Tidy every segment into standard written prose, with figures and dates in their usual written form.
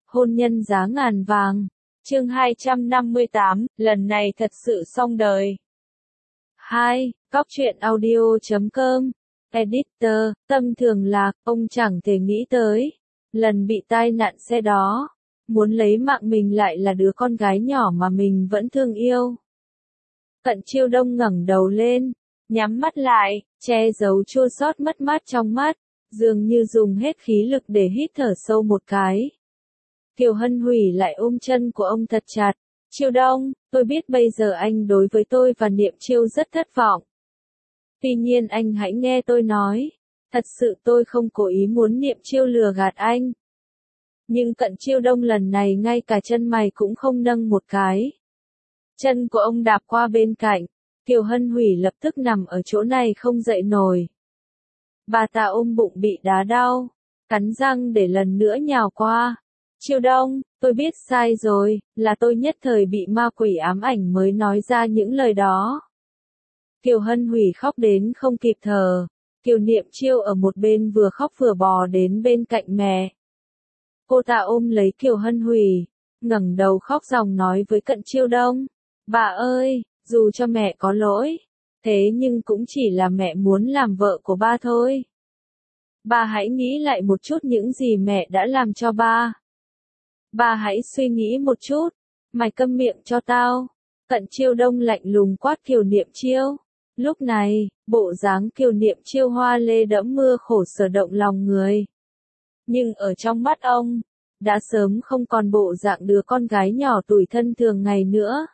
Hôn nhân giá ngàn vàng. Chương 258, lần này thật sự xong đời. 2. Cóc truyện audio.com. Editor, tâm thường lạc, ông chẳng thể nghĩ tới. Lần bị tai nạn xe đó, muốn lấy mạng mình lại là đứa con gái nhỏ mà mình vẫn thương yêu. Cận Chiêu Đông ngẩng đầu lên, nhắm mắt lại, che giấu chua xót mất mát trong mắt, dường như dùng hết khí lực để hít thở sâu một cái. Kiều Hân Hủy lại ôm chân của ông thật chặt. Chiêu Đông, tôi biết bây giờ anh đối với tôi và Niệm Chiêu rất thất vọng. Tuy nhiên anh hãy nghe tôi nói. Thật sự tôi không cố ý muốn Niệm Chiêu lừa gạt anh. Nhưng Cận Chiêu Đông lần này ngay cả chân mày cũng không nâng một cái. Chân của ông đạp qua bên cạnh. Kiều Hân Hủy lập tức nằm ở chỗ này không dậy nổi. Bà ta ôm bụng bị đá đau, cắn răng để lần nữa nhào qua. Chiêu Đông, tôi biết sai rồi, là tôi nhất thời bị ma quỷ ám ảnh mới nói ra những lời đó. Kiều Hân Hủy khóc đến không kịp thở. Kiều Niệm Chiêu ở một bên vừa khóc vừa bò đến bên cạnh mẹ. Cô ta ôm lấy Kiều Hân Hủy, ngẩng đầu khóc ròng nói với Cận Chiêu Đông. Bà ơi, dù cho mẹ có lỗi, thế nhưng cũng chỉ là mẹ muốn làm vợ của ba thôi. Bà hãy nghĩ lại một chút những gì mẹ đã làm cho ba. Bà hãy suy nghĩ một chút. Mày câm miệng cho tao. Cận Chiêu Đông lạnh lùng quát Kiều Niệm Chiêu. Lúc này, bộ dáng Kiều Niệm Chiêu hoa lê đẫm mưa khổ sở động lòng người. Nhưng ở trong mắt ông, đã sớm không còn bộ dạng đứa con gái nhỏ tủi thân thường ngày nữa.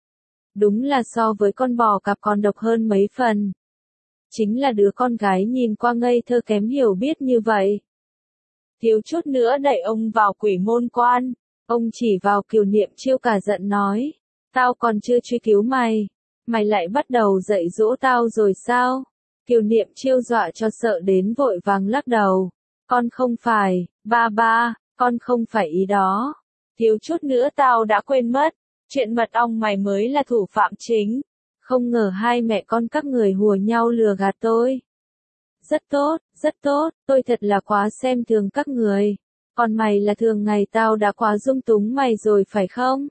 Đúng là so với con bò cạp còn độc hơn mấy phần. Chính là đứa con gái nhìn qua ngây thơ kém hiểu biết như vậy. Thiếu chút nữa đẩy ông vào quỷ môn quan. Ông chỉ vào Kiều Niệm Chiêu cả giận nói. Tao còn chưa truy cứu mày. Mày lại bắt đầu dạy dỗ tao rồi sao? Kiều Niệm Chiêu dọa cho sợ đến vội vàng lắc đầu. Con không phải, ba, con không phải ý đó. Thiếu chút nữa tao đã quên mất. Chuyện mật ong mày mới là thủ phạm chính. Không ngờ hai mẹ con các người hùa nhau lừa gạt tôi. Rất tốt, tôi thật là quá xem thường các người. Còn mày là thường ngày tao đã quá dung túng mày rồi phải không?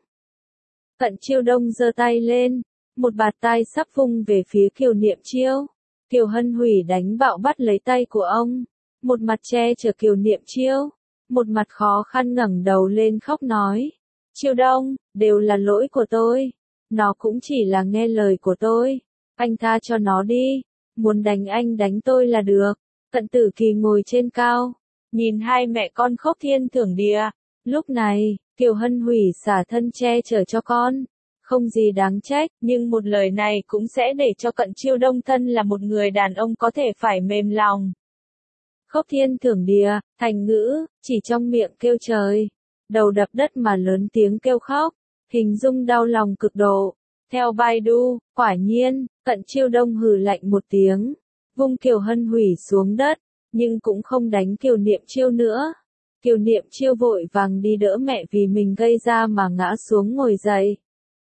Cận Chiêu Đông giơ tay lên, một bạt tai sắp vung về phía Kiều Niệm Chiêu. Kiều Hân Hủy đánh bạo bắt lấy tay của ông, một mặt che chở Kiều Niệm Chiêu, một mặt khó khăn ngẩng đầu lên khóc nói. Chiêu Đông, đều là lỗi của tôi. Nó cũng chỉ là nghe lời của tôi. Anh tha cho nó đi. Muốn đánh anh đánh tôi là được. Cận Tử Kỳ ngồi trên cao, nhìn hai mẹ con khóc thiên thưởng địa. Lúc này, Kiều Hân Hủy xả thân che chở cho con. Không gì đáng trách, nhưng một lời này cũng sẽ để cho Cận Chiêu Đông thân là một người đàn ông có thể phải mềm lòng. Khóc thiên thưởng địa, thành ngữ, chỉ trong miệng kêu trời. Đầu đập đất mà lớn tiếng kêu khóc. Hình dung đau lòng cực độ. Theo Baidu, quả nhiên, Cận Chiêu Đông hừ lạnh một tiếng, vung Kiều Hân Hủy xuống đất, nhưng cũng không đánh Kiều Niệm Chiêu nữa. Kiều Niệm Chiêu vội vàng đi đỡ mẹ vì mình gây ra mà ngã xuống ngồi dậy.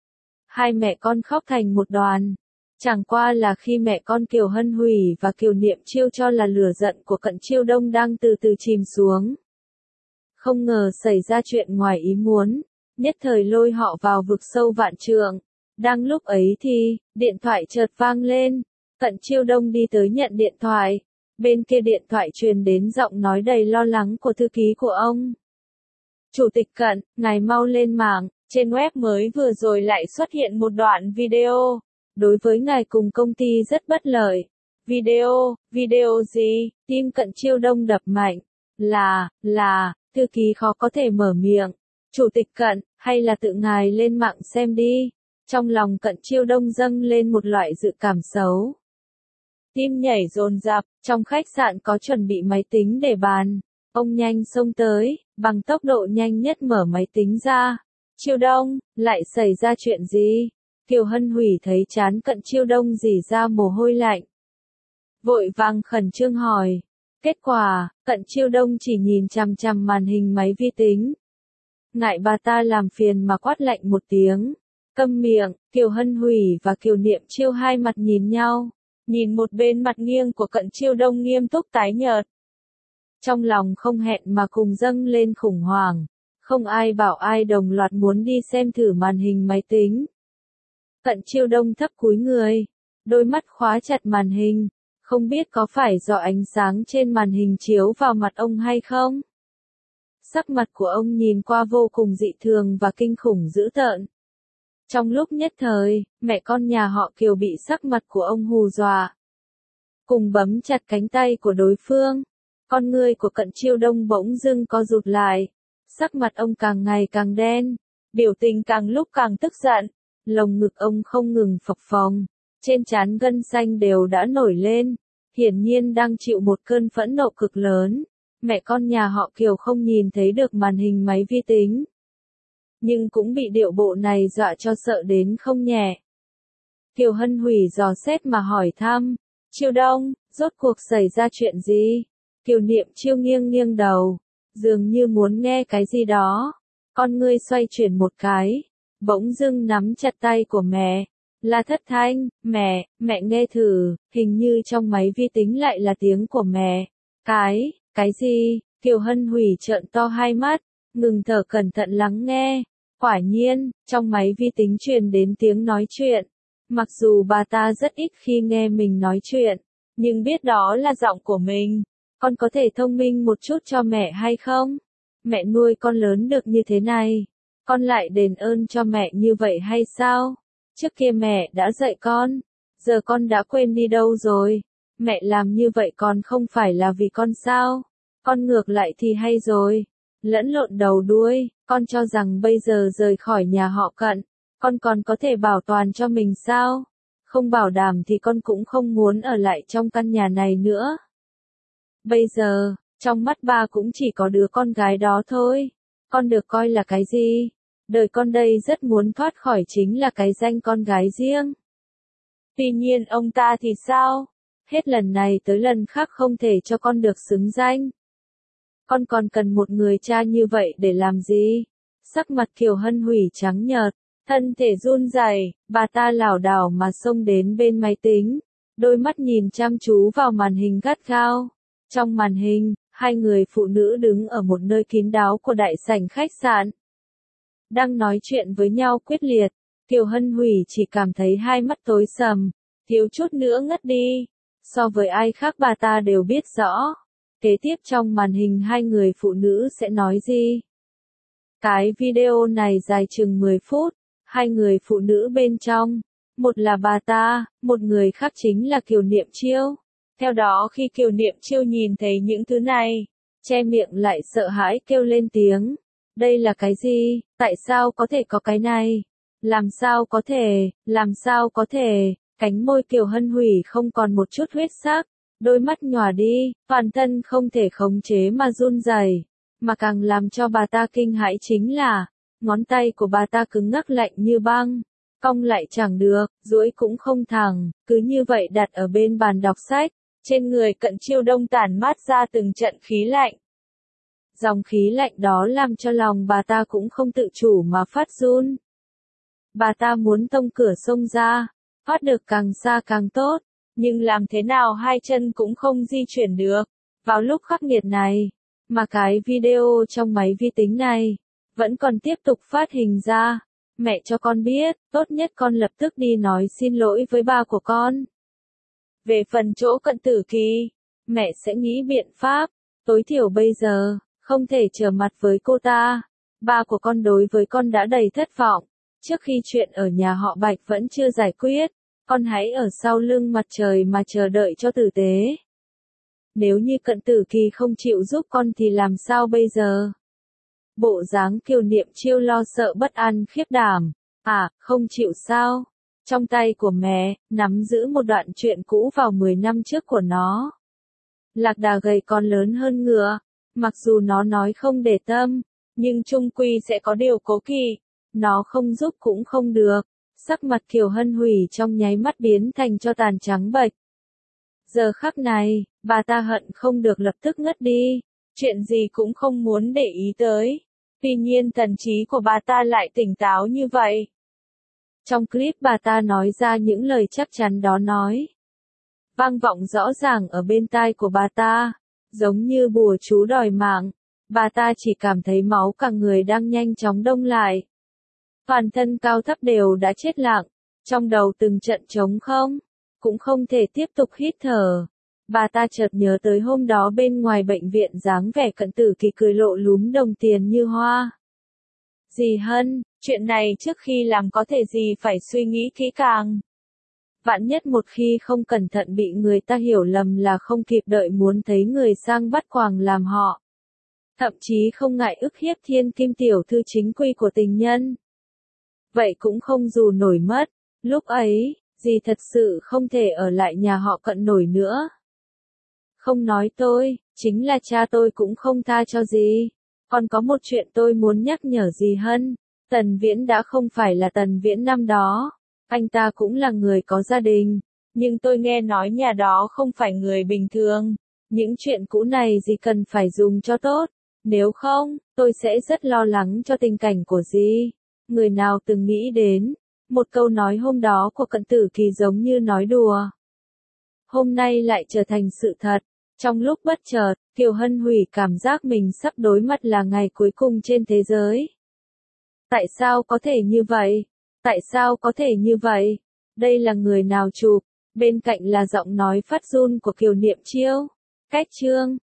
Hai mẹ con khóc thành một đoàn. Chẳng qua là khi mẹ con Kiều Hân Hủy và Kiều Niệm Chiêu cho là lửa giận của Cận Chiêu Đông đang từ từ chìm xuống. Không ngờ xảy ra chuyện ngoài ý muốn, nhất thời lôi họ vào vực sâu vạn trượng. Đang lúc ấy thì, điện thoại chợt vang lên. Cận Chiêu Đông đi tới nhận điện thoại. Bên kia điện thoại truyền đến giọng nói đầy lo lắng của thư ký của ông. Chủ tịch Cận, ngài mau lên mạng, trên web mới vừa rồi lại xuất hiện một đoạn video. Đối với ngài cùng công ty rất bất lợi. Video gì? Tim Cận Chiêu Đông đập mạnh. Là, thư ký khó có thể mở miệng. Chủ tịch Cận, hay là tự ngài lên mạng xem đi. Trong lòng Cận Chiêu Đông dâng lên một loại dự cảm xấu. Tim nhảy dồn dập, trong khách sạn có chuẩn bị máy tính để bàn. Ông nhanh xông tới, bằng tốc độ nhanh nhất mở máy tính ra. Chiêu Đông, lại xảy ra chuyện gì? Kiều Hân Hủy thấy trán Cận Chiêu Đông rỉ ra mồ hôi lạnh. Vội vàng khẩn trương hỏi. Kết quả, Cận Chiêu Đông chỉ nhìn chằm chằm màn hình máy vi tính. Ngại bà ta làm phiền mà quát lạnh một tiếng. Câm miệng. Kiều Hân Hủy và Kiều Niệm Chiêu hai mặt nhìn nhau. Nhìn một bên mặt nghiêng của Cận Chiêu Đông nghiêm túc tái nhợt. Trong lòng không hẹn mà cùng dâng lên khủng hoảng. Không ai bảo ai đồng loạt muốn đi xem thử màn hình máy tính. Cận Chiêu Đông thấp cúi người, đôi mắt khóa chặt màn hình, không biết có phải do ánh sáng trên màn hình chiếu vào mặt ông hay không? Sắc mặt của ông nhìn qua vô cùng dị thường và kinh khủng dữ tợn. Trong lúc nhất thời, mẹ con nhà họ Kiều bị sắc mặt của ông hù dọa. Cùng bấm chặt cánh tay của đối phương, con ngươi của Cận Chiêu Đông bỗng dưng co rụt lại. Sắc mặt ông càng ngày càng đen, biểu tình càng lúc càng tức giận, lồng ngực ông không ngừng phập phồng, trên trán gân xanh đều đã nổi lên, hiển nhiên đang chịu một cơn phẫn nộ cực lớn. Mẹ con nhà họ Kiều không nhìn thấy được màn hình máy vi tính, nhưng cũng bị điệu bộ này dọa cho sợ đến không nhẹ. Kiều Hân Hủy dò xét mà hỏi thăm, Chiêu Đông, rốt cuộc xảy ra chuyện gì? Kiều Niệm Chiêu nghiêng nghiêng đầu, dường như muốn nghe cái gì đó. Con ngươi xoay chuyển một cái, bỗng dưng nắm chặt tay của mẹ. Là Thất Thanh, mẹ nghe thử, hình như trong máy vi tính lại là tiếng của mẹ. Cái gì? Kiều Hân Hủy trợn to hai mắt, ngừng thở cẩn thận lắng nghe. Quả nhiên, trong máy vi tính truyền đến tiếng nói chuyện. Mặc dù bà ta rất ít khi nghe mình nói chuyện, nhưng biết đó là giọng của mình. Con có thể thông minh một chút cho mẹ hay không? Mẹ nuôi con lớn được như thế này, con lại đền ơn cho mẹ như vậy hay sao? Trước kia mẹ đã dạy con, giờ con đã quên đi đâu rồi? Mẹ làm như vậy còn không phải là vì con sao? Con ngược lại thì hay rồi. Lẫn lộn đầu đuôi, con cho rằng bây giờ rời khỏi nhà họ Cận, con còn có thể bảo toàn cho mình sao? Không bảo đảm thì con cũng không muốn ở lại trong căn nhà này nữa. Bây giờ, trong mắt ba cũng chỉ có đứa con gái đó thôi. Con được coi là cái gì? Đời con đây rất muốn thoát khỏi chính là cái danh con gái riêng. Tuy nhiên ông ta thì sao? Hết lần này tới lần khác không thể cho con được xứng danh. Con còn cần một người cha như vậy để làm gì? Sắc mặt Kiều Hân Hủy trắng nhợt, thân thể run rẩy, bà ta lảo đảo mà xông đến bên máy tính, đôi mắt nhìn chăm chú vào màn hình gắt gao. Trong màn hình, hai người phụ nữ đứng ở một nơi kín đáo của đại sảnh khách sạn, đang nói chuyện với nhau quyết liệt. Kiều Hân Hủy chỉ cảm thấy hai mắt tối sầm, thiếu chút nữa ngất đi. So với ai khác bà ta đều biết rõ, kế tiếp trong màn hình hai người phụ nữ sẽ nói gì. Cái video này dài chừng 10 phút, hai người phụ nữ bên trong, một là bà ta, một người khác chính là Kiều Niệm Chiêu. Theo đó khi Kiều Niệm Chiêu nhìn thấy những thứ này, che miệng lại sợ hãi kêu lên tiếng. Đây là cái gì? Tại sao có thể có cái này? Làm sao có thể? Cánh môi Kiều Hân Hủy không còn một chút huyết sắc, đôi mắt nhòa đi, toàn thân không thể khống chế mà run rẩy. Mà càng làm cho bà ta kinh hãi chính là, ngón tay của bà ta cứng ngắc lạnh như băng, cong lại chẳng được, duỗi cũng không thẳng, cứ như vậy đặt ở bên bàn đọc sách. Trên người Cận Chiêu Đông tản mát ra từng trận khí lạnh. Dòng khí lạnh đó làm cho lòng bà ta cũng không tự chủ mà phát run. Bà ta muốn tông cửa xông ra, thoát được càng xa càng tốt, nhưng làm thế nào hai chân cũng không di chuyển được. Vào lúc khắc nghiệt này, mà cái video trong máy vi tính này vẫn còn tiếp tục phát hình ra. Mẹ cho con biết, tốt nhất con lập tức đi nói xin lỗi với ba của con. Về phần chỗ Cận Tử Kỳ, mẹ sẽ nghĩ biện pháp, tối thiểu bây giờ, không thể trở mặt với cô ta. Ba của con đối với con đã đầy thất vọng, trước khi chuyện ở nhà họ Bạch vẫn chưa giải quyết, con hãy ở sau lưng mặt trời mà chờ đợi cho tử tế. Nếu như Cận Tử Kỳ không chịu giúp con thì làm sao bây giờ? Bộ dáng Kiều Niệm Chiêu lo sợ bất an khiếp đảm. Không chịu sao? Trong tay của mẹ, nắm giữ một đoạn truyện cũ vào 10 năm trước của nó. Lạc đà gầy còn lớn hơn ngựa, mặc dù nó nói không để tâm, nhưng chung quy sẽ có điều cố kỵ, nó không giúp cũng không được. Sắc mặt Kiều Hân Hủy trong nháy mắt biến thành tro tàn trắng bệch. Giờ khắc này, bà ta hận không được lập tức ngất đi, chuyện gì cũng không muốn để ý tới. Tuy nhiên thần trí của bà ta lại tỉnh táo như vậy. Trong clip bà ta nói ra những lời chắc chắn đó nói, vang vọng rõ ràng ở bên tai của bà ta, giống như bùa chú đòi mạng. Bà ta chỉ cảm thấy máu cả người đang nhanh chóng đông lại. Toàn thân cao thấp đều đã chết lặng, trong đầu từng trận trống không, cũng không thể tiếp tục hít thở. Bà ta chợt nhớ tới hôm đó bên ngoài bệnh viện dáng vẻ Cận Tử Kỳ cười lộ lúm đồng tiền như hoa. Dì Hân, chuyện này trước khi làm có thể dì phải suy nghĩ kỹ càng. Vạn nhất một khi không cẩn thận bị người ta hiểu lầm là không kịp đợi muốn thấy người sang bắt quàng làm họ. Thậm chí không ngại ức hiếp thiên kim tiểu thư chính quy của tình nhân. Vậy cũng không dù nổi mất. Lúc ấy, dì thật sự không thể ở lại nhà họ Cận nổi nữa. Không nói tôi, chính là cha tôi cũng không tha cho dì. Còn có một chuyện tôi muốn nhắc nhở dì Hân. Tần Viễn đã không phải là Tần Viễn năm đó. Anh ta cũng là người có gia đình. Nhưng tôi nghe nói nhà đó không phải người bình thường. Những chuyện cũ này dì cần phải dùng cho tốt. Nếu không, tôi sẽ rất lo lắng cho tình cảnh của dì. Người nào từng nghĩ đến, một câu nói hôm đó của Cận Tử Kỳ giống như nói đùa. Hôm nay lại trở thành sự thật. Trong lúc bất chợt, Kiều Hân Hủy cảm giác mình sắp đối mặt là ngày cuối cùng trên thế giới. Tại sao có thể như vậy? Tại sao có thể như vậy? Đây là người nào chụp? Bên cạnh là giọng nói phát run của Kiều Niệm Chiêu. Cách chương